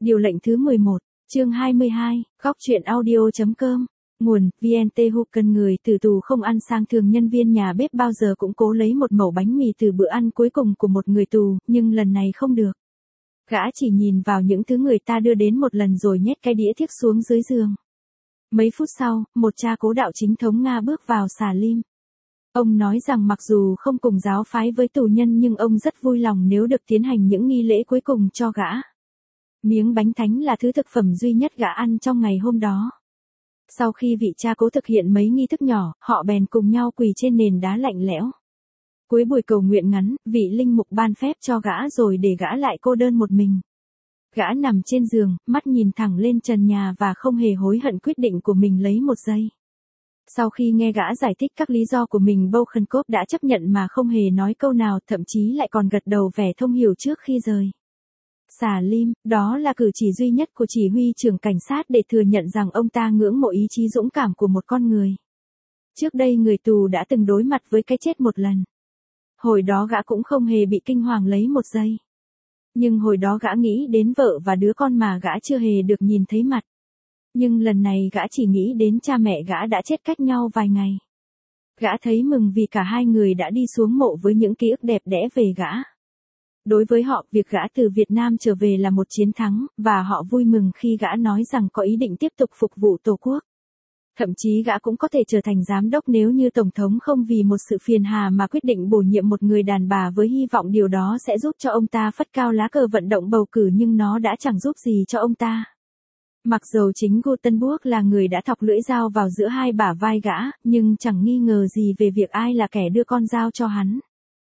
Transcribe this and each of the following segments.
Điều lệnh thứ 11, chương 22, góc truyện audio.com. Nguồn, VNT Hook. Người từ tù không ăn sang thường nhân viên nhà bếp bao giờ cũng cố lấy một mẩu bánh mì từ bữa ăn cuối cùng của một người tù, nhưng lần này không được. Gã chỉ nhìn vào những thứ người ta đưa đến một lần rồi nhét cái đĩa thiếc xuống dưới giường. Mấy phút sau, một cha cố đạo chính thống Nga bước vào xà lim. Ông nói rằng mặc dù không cùng giáo phái với tù nhân nhưng ông rất vui lòng nếu được tiến hành những nghi lễ cuối cùng cho gã. Miếng bánh thánh là thứ thực phẩm duy nhất gã ăn trong ngày hôm đó. Sau khi vị cha cố thực hiện mấy nghi thức nhỏ, họ bèn cùng nhau quỳ trên nền đá lạnh lẽo. Cuối buổi cầu nguyện ngắn, vị linh mục ban phép cho gã rồi để gã lại cô đơn một mình. Gã nằm trên giường, mắt nhìn thẳng lên trần nhà và không hề hối hận quyết định của mình lấy một giây. Sau khi nghe gã giải thích các lý do của mình, Bolshenkov đã chấp nhận mà không hề nói câu nào, thậm chí lại còn gật đầu vẻ thông hiểu trước khi rời xà lim. Đó là cử chỉ duy nhất của chỉ huy trưởng cảnh sát để thừa nhận rằng ông ta ngưỡng mộ ý chí dũng cảm của một con người. Trước đây người tù đã từng đối mặt với cái chết một lần. Hồi đó gã cũng không hề bị kinh hoàng lấy một giây. Nhưng hồi đó gã nghĩ đến vợ và đứa con mà gã chưa hề được nhìn thấy mặt. Nhưng lần này gã chỉ nghĩ đến cha mẹ gã đã chết cách nhau vài ngày. Gã thấy mừng vì cả hai người đã đi xuống mộ với những ký ức đẹp đẽ về gã. Đối với họ, việc gã từ Việt Nam trở về là một chiến thắng, và họ vui mừng khi gã nói rằng có ý định tiếp tục phục vụ Tổ quốc. Thậm chí gã cũng có thể trở thành giám đốc nếu như Tổng thống không vì một sự phiền hà mà quyết định bổ nhiệm một người đàn bà, với hy vọng điều đó sẽ giúp cho ông ta phất cao lá cờ vận động bầu cử, nhưng nó đã chẳng giúp gì cho ông ta. Mặc dầu chính Gutenberg là người đã thọc lưỡi dao vào giữa hai bả vai gã, nhưng chẳng nghi ngờ gì về việc ai là kẻ đưa con dao cho hắn.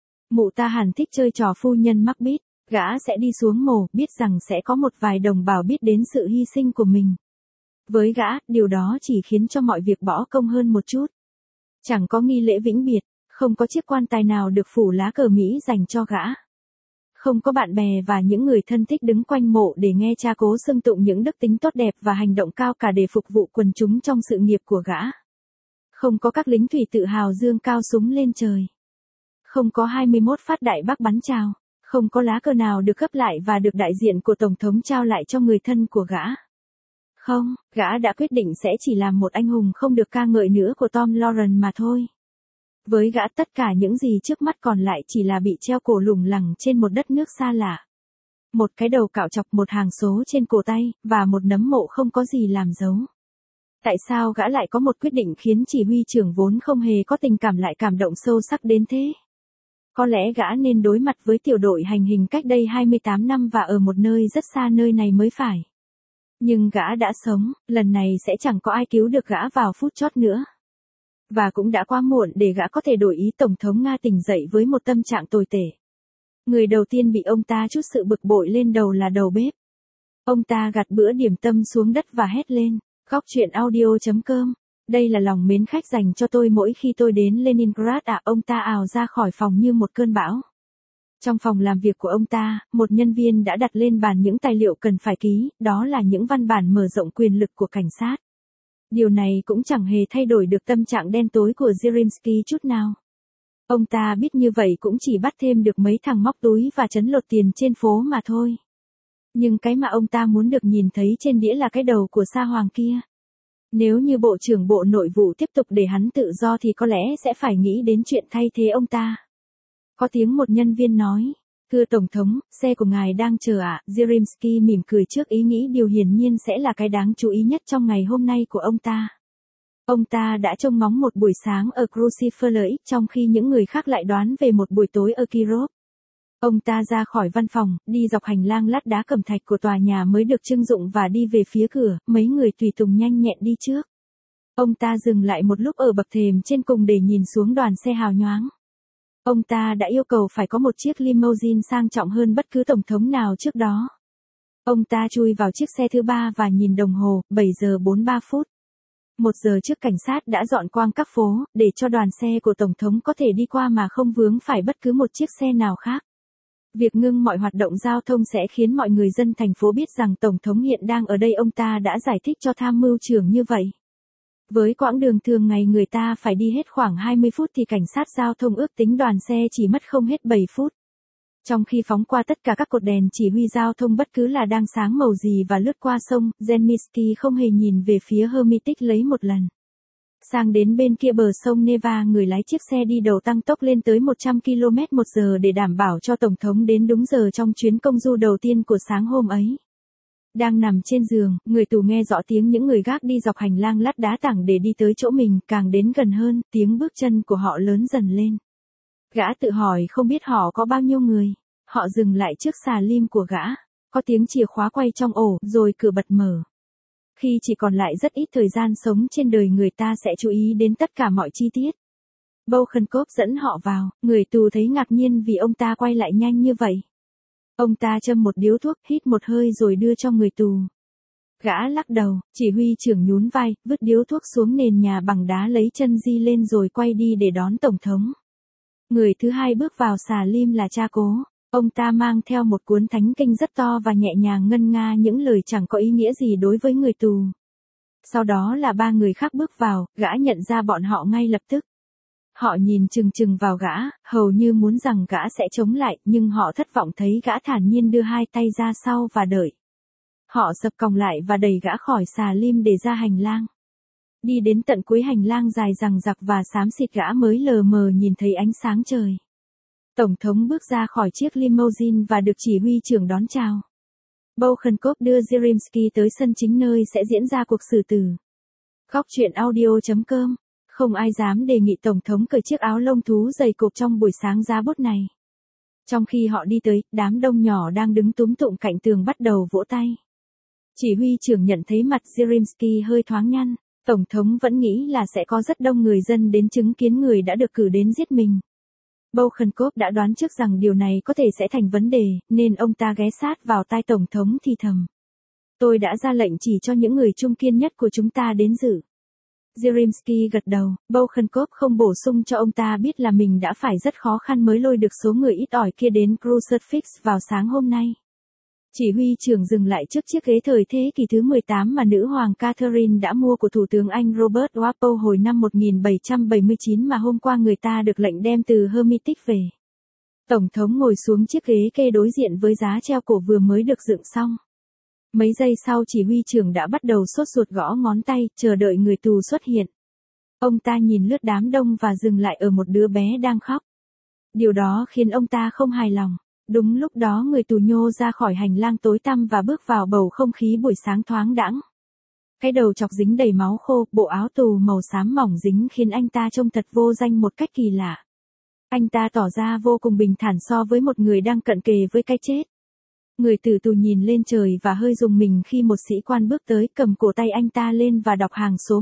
Mụ ta hẳn thích chơi trò phu nhân mắc bít, gã sẽ đi xuống mồ, biết rằng sẽ có một vài đồng bào biết đến sự hy sinh của mình. Với gã, điều đó chỉ khiến cho mọi việc bỏ công hơn một chút. Chẳng có nghi lễ vĩnh biệt, không có chiếc quan tài nào được phủ lá cờ Mỹ dành cho gã. Không có bạn bè và những người thân thích đứng quanh mộ để nghe cha cố xưng tụng những đức tính tốt đẹp và hành động cao cả để phục vụ quần chúng trong sự nghiệp của gã. Không có các lính thủy tự hào dương cao súng lên trời. Không có 21 phát đại bác bắn chào. Không có lá cờ nào được gấp lại và được đại diện của Tổng thống trao lại cho người thân của gã. Không, gã đã quyết định sẽ chỉ làm một anh hùng không được ca ngợi nữa của Tom Lauren mà thôi. Với gã, tất cả những gì trước mắt còn lại chỉ là bị treo cổ lủng lẳng trên một đất nước xa lạ. Một cái đầu cạo chọc, một hàng số trên cổ tay, và một nấm mộ không có gì làm dấu. Tại sao gã lại có một quyết định khiến chỉ huy trưởng vốn không hề có tình cảm lại cảm động sâu sắc đến thế? Có lẽ gã nên đối mặt với tiểu đội hành hình cách đây 28 năm và ở một nơi rất xa nơi này mới phải. Nhưng gã đã sống, lần này sẽ chẳng có ai cứu được gã vào phút chót nữa. Và cũng đã quá muộn để gã có thể đổi ý. Tổng thống Nga tỉnh dậy với một tâm trạng tồi tệ. Người đầu tiên bị ông ta trút sự bực bội lên đầu là đầu bếp. Ông ta gạt bữa điểm tâm xuống đất và hét lên, góc truyện audio.com. Đây là lòng mến khách dành cho tôi mỗi khi tôi đến Leningrad à. Ông ta ào ra khỏi phòng như một cơn bão. Trong phòng làm việc của ông ta, một nhân viên đã đặt lên bàn những tài liệu cần phải ký, đó là những văn bản mở rộng quyền lực của cảnh sát. Điều này cũng chẳng hề thay đổi được tâm trạng đen tối của Zelensky chút nào. Ông ta biết như vậy cũng chỉ bắt thêm được mấy thằng móc túi và trấn lột tiền trên phố mà thôi. Nhưng cái mà ông ta muốn được nhìn thấy trên đĩa là cái đầu của sa hoàng kia. Nếu như Bộ trưởng Bộ Nội vụ tiếp tục để hắn tự do thì có lẽ sẽ phải nghĩ đến chuyện thay thế ông ta. Có tiếng một nhân viên nói, thưa Tổng thống, xe của ngài đang chờ ạ. Zelensky mỉm cười trước ý nghĩ điều hiển nhiên sẽ là cái đáng chú ý nhất trong ngày hôm nay của ông ta. Ông ta đã trông ngóng một buổi sáng ở Cruciferix trong khi những người khác lại đoán về một buổi tối ở Kirov. Ông ta ra khỏi văn phòng, đi dọc hành lang lát đá cẩm thạch của tòa nhà mới được trưng dụng và đi về phía cửa, mấy người tùy tùng nhanh nhẹn đi trước. Ông ta dừng lại một lúc ở bậc thềm trên cùng để nhìn xuống đoàn xe hào nhoáng. Ông ta đã yêu cầu phải có một chiếc limousine sang trọng hơn bất cứ tổng thống nào trước đó. Ông ta chui vào chiếc xe thứ ba và nhìn đồng hồ, 7 giờ 43 phút. 1 giờ trước cảnh sát đã dọn quang các phố, để cho đoàn xe của Tổng thống có thể đi qua mà không vướng phải bất cứ một chiếc xe nào khác. Việc ngưng mọi hoạt động giao thông sẽ khiến mọi người dân thành phố biết rằng Tổng thống hiện đang ở đây. Ông ta đã giải thích cho tham mưu trưởng như vậy. Với quãng đường thường ngày người ta phải đi hết khoảng 20 phút thì cảnh sát giao thông ước tính đoàn xe chỉ mất không hết 7 phút. Trong khi phóng qua tất cả các cột đèn chỉ huy giao thông bất cứ là đang sáng màu gì và lướt qua sông, Zelensky không hề nhìn về phía Hermitage lấy một lần. Sang đến bên kia bờ sông Neva, người lái chiếc xe đi đầu tăng tốc lên tới 100 km/h để đảm bảo cho Tổng thống đến đúng giờ trong chuyến công du đầu tiên của sáng hôm ấy. Đang nằm trên giường, người tù nghe rõ tiếng những người gác đi dọc hành lang lát đá tảng để đi tới chỗ mình, càng đến gần hơn, tiếng bước chân của họ lớn dần lên. Gã tự hỏi không biết họ có bao nhiêu người. Họ dừng lại trước xà lim của gã. Có tiếng chìa khóa quay trong ổ, rồi cửa bật mở. Khi chỉ còn lại rất ít thời gian sống trên đời, người ta sẽ chú ý đến tất cả mọi chi tiết. Bolshenkov dẫn họ vào, người tù thấy ngạc nhiên vì ông ta quay lại nhanh như vậy. Ông ta châm một điếu thuốc, hít một hơi rồi đưa cho người tù. Gã lắc đầu, chỉ huy trưởng nhún vai, vứt điếu thuốc xuống nền nhà bằng đá, lấy chân di lên rồi quay đi để đón Tổng thống. Người thứ hai bước vào xà lim là cha Cố. Ông ta mang theo một cuốn thánh kinh rất to và nhẹ nhàng ngân nga những lời chẳng có ý nghĩa gì đối với người tù. Sau đó là ba người khác bước vào, gã nhận ra bọn họ ngay lập tức. Họ nhìn chừng chừng vào gã, hầu như muốn rằng gã sẽ chống lại, nhưng họ thất vọng thấy gã thản nhiên đưa hai tay ra sau và đợi. Họ sập còng lại và đẩy gã khỏi xà lim để ra hành lang. Đi đến tận cuối hành lang dài dằng dặc và xám xịt, gã mới lờ mờ nhìn thấy ánh sáng trời. Tổng thống bước ra khỏi chiếc limousine và được chỉ huy trưởng đón chào. Bolshenkov đưa Zelensky tới sân chính nơi sẽ diễn ra cuộc xử tử. Góc truyện audio.com. Không ai dám đề nghị Tổng thống cởi chiếc áo lông thú dày cộp trong buổi sáng giá bút này. Trong khi họ đi tới, đám đông nhỏ đang đứng túm tụm cạnh tường bắt đầu vỗ tay. Chỉ huy trưởng nhận thấy mặt Zelensky hơi thoáng nhăn. Tổng thống vẫn nghĩ là sẽ có rất đông người dân đến chứng kiến người đã được cử đến giết mình. Bolshenkov đã đoán trước rằng điều này có thể sẽ thành vấn đề, nên ông ta ghé sát vào tai Tổng thống thì thầm. Tôi đã ra lệnh chỉ cho những người trung kiên nhất của chúng ta đến dự. Zelensky gật đầu, Bolshenkov không bổ sung cho ông ta biết là mình đã phải rất khó khăn mới lôi được số người ít ỏi kia đến Crucifix vào sáng hôm nay. Chỉ huy trưởng dừng lại trước chiếc ghế thời thế kỷ thứ 18 mà nữ hoàng Catherine đã mua của Thủ tướng Anh Robert Walpole hồi năm 1779 mà hôm qua người ta được lệnh đem từ Hermitage về. Tổng thống ngồi xuống chiếc ghế kê đối diện với giá treo cổ vừa mới được dựng xong. Mấy giây sau chỉ huy trưởng đã bắt đầu sốt ruột gõ ngón tay, chờ đợi người tù xuất hiện. Ông ta nhìn lướt đám đông và dừng lại ở một đứa bé đang khóc. Điều đó khiến ông ta không hài lòng. Đúng lúc đó người tù nhô ra khỏi hành lang tối tăm và bước vào bầu không khí buổi sáng thoáng đãng. Cái đầu chọc dính đầy máu khô, bộ áo tù màu xám mỏng dính khiến anh ta trông thật vô danh một cách kỳ lạ. Anh ta tỏ ra vô cùng bình thản so với một người đang cận kề với cái chết. Người tử tù nhìn lên trời và hơi rùng mình khi một sĩ quan bước tới, cầm cổ tay anh ta lên và đọc hàng số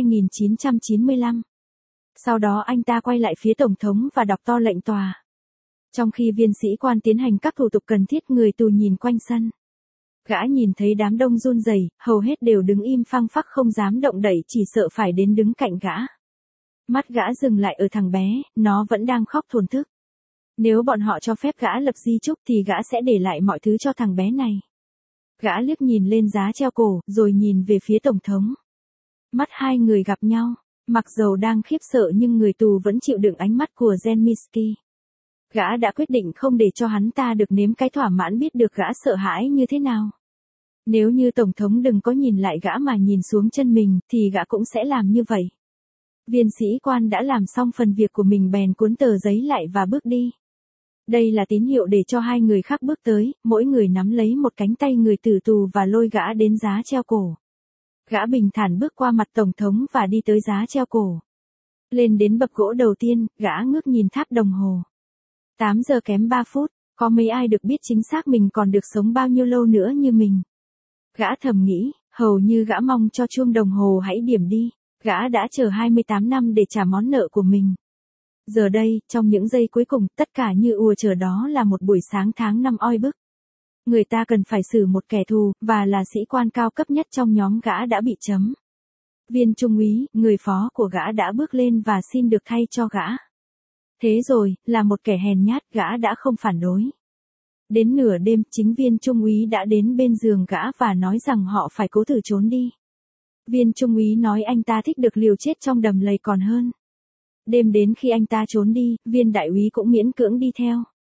12995. Sau đó anh ta quay lại phía Tổng thống và đọc to lệnh tòa. Trong khi viên sĩ quan tiến hành các thủ tục cần thiết, người tù nhìn quanh sân. Gã nhìn thấy đám đông run rẩy, hầu hết đều đứng im phăng phắc không dám động đậy, chỉ sợ phải đến đứng cạnh gã. Mắt gã dừng lại ở thằng bé, nó vẫn đang khóc thổn thức. Nếu bọn họ cho phép gã lập di chúc thì gã sẽ để lại mọi thứ cho thằng bé này. Gã liếc nhìn lên giá treo cổ, rồi nhìn về phía Tổng thống. Mắt hai người gặp nhau, mặc dầu đang khiếp sợ nhưng người tù vẫn chịu đựng ánh mắt của Zelensky. Gã đã quyết định không để cho hắn ta được nếm cái thỏa mãn biết được gã sợ hãi như thế nào. Nếu như Tổng thống đừng có nhìn lại gã mà nhìn xuống chân mình, thì gã cũng sẽ làm như vậy. Viên sĩ quan đã làm xong phần việc của mình bèn cuốn tờ giấy lại và bước đi. Đây là tín hiệu để cho hai người khác bước tới, mỗi người nắm lấy một cánh tay người tử tù và lôi gã đến giá treo cổ. Gã bình thản bước qua mặt Tổng thống và đi tới giá treo cổ. Lên đến bậc gỗ đầu tiên, gã ngước nhìn tháp đồng hồ. 8 giờ kém 3 phút, có mấy ai được biết chính xác mình còn được sống bao nhiêu lâu nữa như mình. Gã thầm nghĩ, hầu như gã mong cho chuông đồng hồ hãy điểm đi, gã đã chờ 28 năm để trả món nợ của mình. Giờ đây, trong những giây cuối cùng, tất cả như ùa chờ đó là một buổi sáng tháng 5 oi bức. Người ta cần phải xử một kẻ thù, và là sĩ quan cao cấp nhất trong nhóm gã đã bị chấm. Viên trung úy, người phó của gã đã bước lên và xin được thay cho gã. Thế rồi, là một kẻ hèn nhát, gã đã không phản đối. Đến nửa đêm, chính viên trung úy đã đến bên giường gã và nói rằng họ phải cố thử trốn đi. Viên trung úy nói anh ta thích được liều chết trong đầm lầy còn hơn. Đêm đến khi anh ta trốn đi, viên đại úy cũng miễn cưỡng đi theo.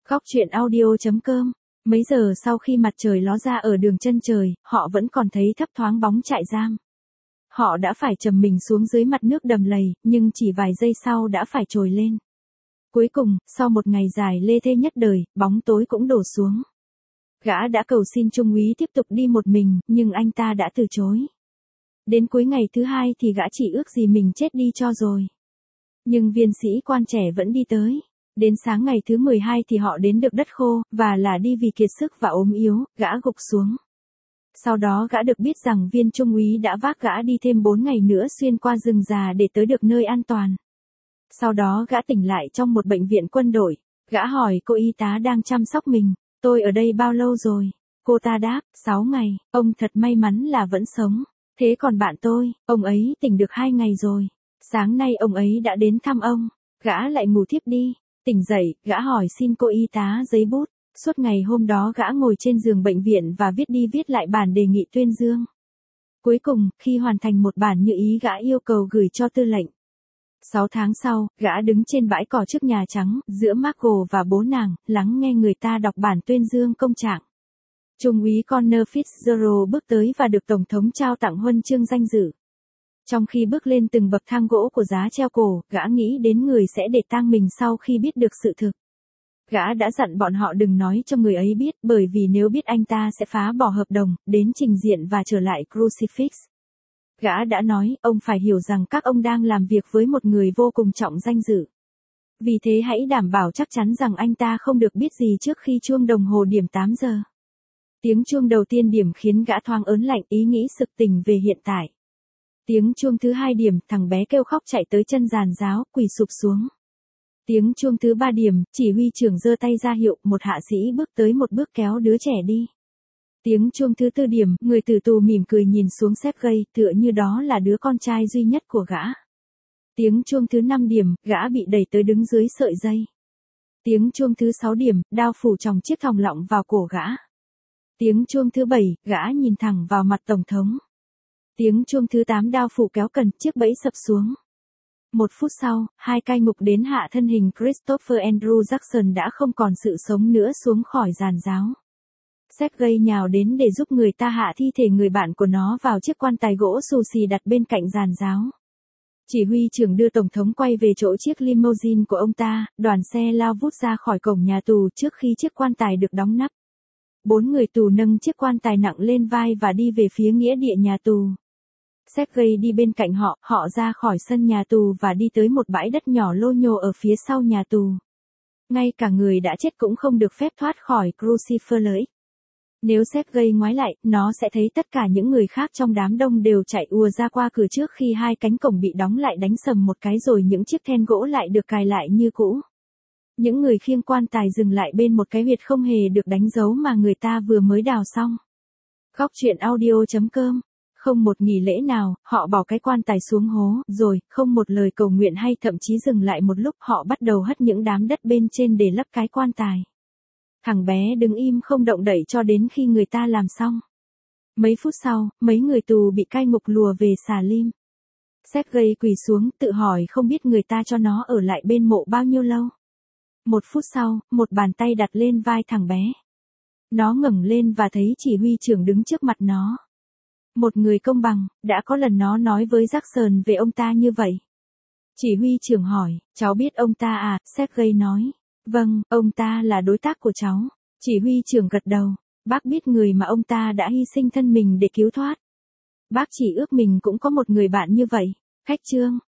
Góc chuyện audio.com. Mấy giờ sau khi mặt trời ló ra ở đường chân trời, họ vẫn còn thấy thấp thoáng bóng trại giam. Họ đã phải trầm mình xuống dưới mặt nước đầm lầy, nhưng chỉ vài giây sau đã phải trồi lên. Cuối cùng, sau một ngày dài lê thê nhất đời, bóng tối cũng đổ xuống. Gã đã cầu xin trung úy tiếp tục đi một mình, nhưng anh ta đã từ chối. Đến cuối ngày thứ hai thì gã chỉ ước gì mình chết đi cho rồi. Nhưng viên sĩ quan trẻ vẫn đi tới. Đến sáng ngày thứ 12 thì họ đến được đất khô, và là đi vì kiệt sức và ốm yếu, gã gục xuống. Sau đó gã được biết rằng viên trung úy đã vác gã đi thêm 4 ngày nữa xuyên qua rừng già để tới được nơi an toàn. Sau đó gã tỉnh lại trong một bệnh viện quân đội. Gã hỏi cô y tá đang chăm sóc mình, tôi ở đây bao lâu rồi? Cô ta đáp, 6 ngày, ông thật may mắn là vẫn sống. Thế còn bạn tôi, ông ấy tỉnh được 2 ngày rồi. Sáng nay ông ấy đã đến thăm ông. Gã lại ngủ thiếp đi. Tỉnh dậy, gã hỏi xin cô y tá giấy bút. Suốt ngày hôm đó gã ngồi trên giường bệnh viện và viết đi viết lại bản đề nghị tuyên dương. Cuối cùng, khi hoàn thành một bản như ý gã yêu cầu gửi cho tư lệnh. 6 tháng sau, gã đứng trên bãi cỏ trước Nhà Trắng, giữa Margot và bố nàng, lắng nghe người ta đọc bản tuyên dương công trạng. Trung úy Connor Fitzgerald bước tới và được Tổng thống trao tặng huân chương danh dự. Trong khi bước lên từng bậc thang gỗ của giá treo cổ, gã nghĩ đến người sẽ để tang mình sau khi biết được sự thực. Gã đã dặn bọn họ đừng nói cho người ấy biết, bởi vì nếu biết anh ta sẽ phá bỏ hợp đồng, đến trình diện và trở lại Crucifix. Gã đã nói, ông phải hiểu rằng các ông đang làm việc với một người vô cùng trọng danh dự. Vì thế hãy đảm bảo chắc chắn rằng anh ta không được biết gì trước khi chuông đồng hồ điểm 8 giờ. Tiếng chuông đầu tiên điểm khiến gã thoáng ớn lạnh, ý nghĩ sực tỉnh về hiện tại. Tiếng chuông thứ 2 điểm, thằng bé kêu khóc chạy tới chân giàn giáo, quỳ sụp xuống. Tiếng chuông thứ 3 điểm, chỉ huy trưởng giơ tay ra hiệu, một hạ sĩ bước tới một bước kéo đứa trẻ đi. Tiếng chuông thứ 4 điểm, người tử tù mỉm cười nhìn xuống Sergei, tựa như đó là đứa con trai duy nhất của gã. Tiếng chuông thứ 5 điểm, gã bị đẩy tới đứng dưới sợi dây. Tiếng chuông thứ 6 điểm, đao phủ tròng chiếc thòng lọng vào cổ gã. Tiếng chuông thứ 7, gã nhìn thẳng vào mặt Tổng thống. Tiếng chuông thứ 8 đao phủ kéo cần, chiếc bẫy sập xuống. 1 phút sau, hai cai ngục đến hạ thân hình Christopher Andrew Jackson đã không còn sự sống nữa xuống khỏi giàn giáo. Sergei nhào đến để giúp người ta hạ thi thể người bạn của nó vào chiếc quan tài gỗ xù xì đặt bên cạnh giàn giáo. Chỉ huy trưởng đưa Tổng thống quay về chỗ chiếc limousine của ông ta, đoàn xe lao vút ra khỏi cổng nhà tù trước khi chiếc quan tài được đóng nắp. 4 người tù nâng chiếc quan tài nặng lên vai và đi về phía nghĩa địa nhà tù. Sergei đi bên cạnh họ, họ ra khỏi sân nhà tù và đi tới một bãi đất nhỏ lô nhô ở phía sau nhà tù. Ngay cả người đã chết cũng không được phép thoát khỏi Crucifix. Nếu Sergei ngoái lại, nó sẽ thấy tất cả những người khác trong đám đông đều chạy ùa ra qua cửa trước khi hai cánh cổng bị đóng lại đánh sầm một cái rồi những chiếc then gỗ lại được cài lại như cũ. Những người khiêng quan tài dừng lại bên một cái huyệt không hề được đánh dấu mà người ta vừa mới đào xong. Góc chuyện audio.com. Không một nghỉ lễ nào, họ bỏ cái quan tài xuống hố, rồi, không một lời cầu nguyện hay thậm chí dừng lại một lúc, họ bắt đầu hất những đám đất bên trên để lấp cái quan tài. Thằng bé đứng im không động đậy cho đến khi người ta làm xong. Mấy phút sau, mấy người tù bị cai ngục lùa về xà lim. Sergei quỳ xuống, tự hỏi không biết người ta cho nó ở lại bên mộ bao nhiêu lâu. 1 phút sau, một bàn tay đặt lên vai thằng bé. Nó ngẩng lên và thấy chỉ huy trưởng đứng trước mặt nó. Một người công bằng, đã có lần nó nói với Jackson về ông ta như vậy. Chỉ huy trưởng hỏi, cháu biết ông ta à? Sergei nói. Vâng, ông ta là đối tác của cháu. Chỉ huy trưởng gật đầu. Bác biết người mà ông ta đã hy sinh thân mình để cứu thoát. Bác chỉ ước mình cũng có một người bạn như vậy. Khách chương.